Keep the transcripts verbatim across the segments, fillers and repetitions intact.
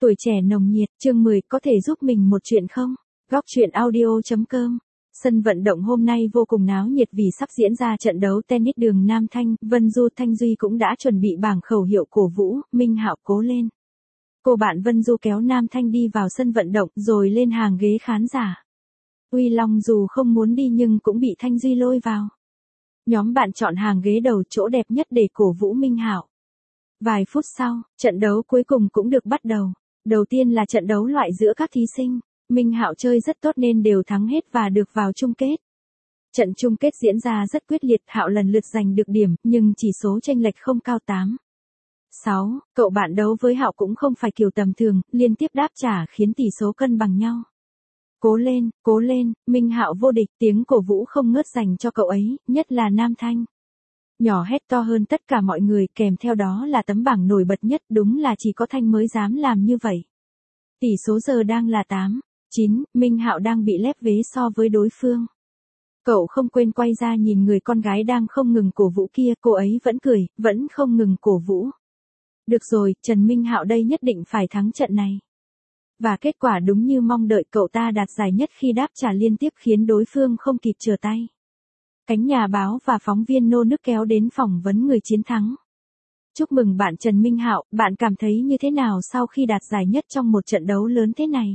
Tuổi trẻ nồng nhiệt, chương mười, có thể giúp mình một chuyện không? Góc truyện audio.com. Sân vận động hôm nay vô cùng náo nhiệt vì sắp diễn ra trận đấu tennis đường Nam Thanh, Vân Du Thanh Duy cũng đã chuẩn bị bảng khẩu hiệu cổ vũ, Minh Hạo cố lên. Cô bạn Vân Du kéo Nam Thanh đi vào sân vận động rồi lên hàng ghế khán giả. Uy Long dù không muốn đi nhưng cũng bị Thanh Duy lôi vào. Nhóm bạn chọn hàng ghế đầu chỗ đẹp nhất để cổ vũ Minh Hạo. Vài phút sau, trận đấu cuối cùng cũng được bắt đầu. Đầu tiên là trận đấu loại giữa các thí sinh. Minh Hạo chơi rất tốt nên đều thắng hết và được vào chung kết. Trận chung kết diễn ra rất quyết liệt, Hạo lần lượt giành được điểm, nhưng chỉ số chênh lệch không cao tám. sáu, cậu bạn đấu với Hạo cũng không phải kiểu tầm thường, liên tiếp đáp trả khiến tỷ số cân bằng nhau. Cố lên, cố lên, Minh Hạo vô địch, tiếng cổ vũ không ngớt dành cho cậu ấy, nhất là Nam Thanh. Nhỏ hét to hơn tất cả mọi người, kèm theo đó là tấm bảng nổi bật nhất, đúng là chỉ có Thanh mới dám làm như vậy. Tỷ số giờ đang là tám, chín, Minh Hạo đang bị lép vế so với đối phương. Cậu không quên quay ra nhìn người con gái đang không ngừng cổ vũ kia, cô ấy vẫn cười, vẫn không ngừng cổ vũ. Được rồi, Trần Minh Hạo đây nhất định phải thắng trận này. Và kết quả đúng như mong đợi, cậu ta đạt giải nhất khi đáp trả liên tiếp khiến đối phương không kịp trở tay. Cánh nhà báo và phóng viên nô nức kéo đến phỏng vấn người chiến thắng. Chúc mừng bạn Trần Minh Hạo, bạn cảm thấy như thế nào sau khi đạt giải nhất trong một trận đấu lớn thế này?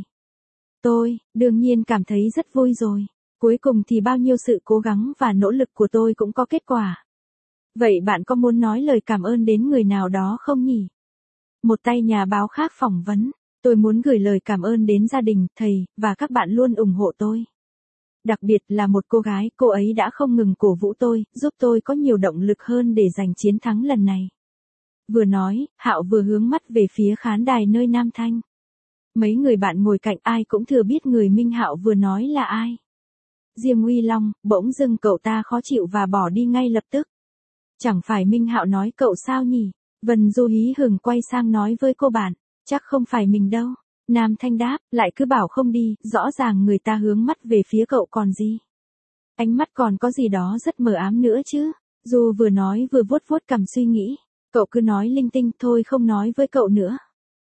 Tôi, đương nhiên cảm thấy rất vui rồi. Cuối cùng thì bao nhiêu sự cố gắng và nỗ lực của tôi cũng có kết quả. Vậy bạn có muốn nói lời cảm ơn đến người nào đó không nhỉ? Một tay nhà báo khác phỏng vấn. Tôi muốn gửi lời cảm ơn đến gia đình, thầy, và các bạn luôn ủng hộ tôi. Đặc biệt là một cô gái, cô ấy đã không ngừng cổ vũ tôi, giúp tôi có nhiều động lực hơn để giành chiến thắng lần này. Vừa nói, Hạo vừa hướng mắt về phía khán đài nơi Nam Thanh. Mấy người bạn ngồi cạnh ai cũng thừa biết người Minh Hạo vừa nói là ai. Riêng Uy Long, bỗng dưng cậu ta khó chịu và bỏ đi ngay lập tức. Chẳng phải Minh Hạo nói cậu sao nhỉ? Vân Du hí hửng quay sang nói với cô bạn, chắc không phải mình đâu. Nam Thanh đáp, lại cứ bảo không đi, rõ ràng người ta hướng mắt về phía cậu còn gì. Ánh mắt còn có gì đó rất mờ ám nữa chứ. Du vừa nói vừa vuốt vuốt cằm suy nghĩ. Cậu cứ nói linh tinh, thôi không nói với cậu nữa.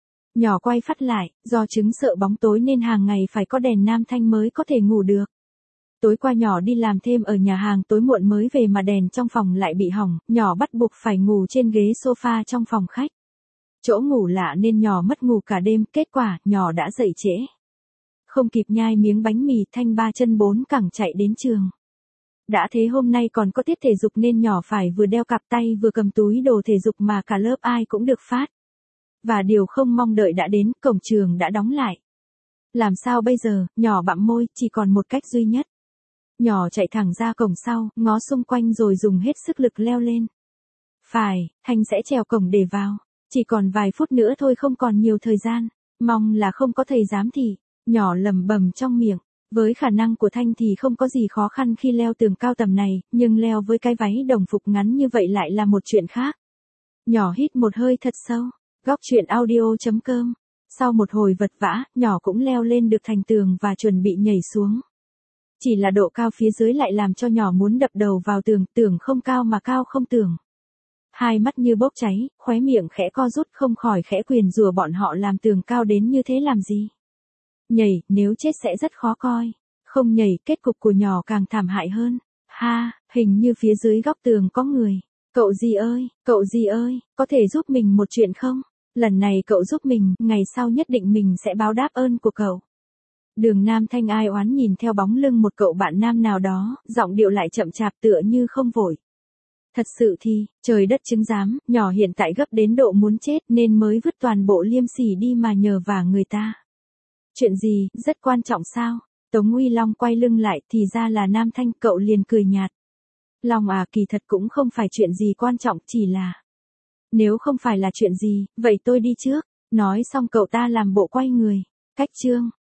Nhỏ quay phát lại, do chứng sợ bóng tối nên hàng ngày phải có đèn Nam Thanh mới có thể ngủ được. Tối qua nhỏ đi làm thêm ở nhà hàng, tối muộn mới về mà đèn trong phòng lại bị hỏng, nhỏ bắt buộc phải ngủ trên ghế sofa trong phòng khách. Chỗ ngủ lạ nên nhỏ mất ngủ cả đêm, kết quả, nhỏ đã dậy trễ. Không kịp nhai miếng bánh mì, Thanh ba chân bốn cẳng chạy đến trường. Đã thế hôm nay còn có tiết thể dục nên nhỏ phải vừa đeo cặp tay vừa cầm túi đồ thể dục mà cả lớp ai cũng được phát. Và điều không mong đợi đã đến, cổng trường đã đóng lại. Làm sao bây giờ, nhỏ bặm môi, chỉ còn một cách duy nhất. Nhỏ chạy thẳng ra cổng sau, ngó xung quanh rồi dùng hết sức lực leo lên. Phải, Thanh sẽ trèo cổng để vào. Chỉ còn vài phút nữa thôi, không còn nhiều thời gian. Mong là không có thầy giám thị. Nhỏ lẩm bẩm trong miệng. Với khả năng của Thanh thì không có gì khó khăn khi leo tường cao tầm này, nhưng leo với cái váy đồng phục ngắn như vậy lại là một chuyện khác. Nhỏ hít một hơi thật sâu. Góc truyện audio.com. Sau một hồi vật vã, nhỏ cũng leo lên được thành tường và chuẩn bị nhảy xuống. Chỉ là độ cao phía dưới lại làm cho nhỏ muốn đập đầu vào tường, tường không cao mà cao không tường. Hai mắt như bốc cháy, khóe miệng khẽ co rút, không khỏi khẽ nguyền rủa bọn họ làm tường cao đến như thế làm gì. Nhảy, nếu chết sẽ rất khó coi. Không nhảy, kết cục của nhỏ càng thảm hại hơn. Ha, hình như phía dưới góc tường có người. Cậu gì ơi, cậu gì ơi, có thể giúp mình một chuyện không? Lần này cậu giúp mình, ngày sau nhất định mình sẽ báo đáp ơn của cậu. Đường Nam Thanh ai oán nhìn theo bóng lưng một cậu bạn nam nào đó, giọng điệu lại chậm chạp tựa như không vội. Thật sự thì, trời đất chứng giám, nhỏ hiện tại gấp đến độ muốn chết nên mới vứt toàn bộ liêm sỉ đi mà nhờ vả người ta. Chuyện gì, rất quan trọng sao? Tống Uy Long quay lưng lại, thì ra là Nam Thanh, cậu liền cười nhạt. Long à, kỳ thật cũng không phải chuyện gì quan trọng, chỉ là... Nếu không phải là chuyện gì, vậy tôi đi trước. Nói xong cậu ta làm bộ quay người. Cách chương.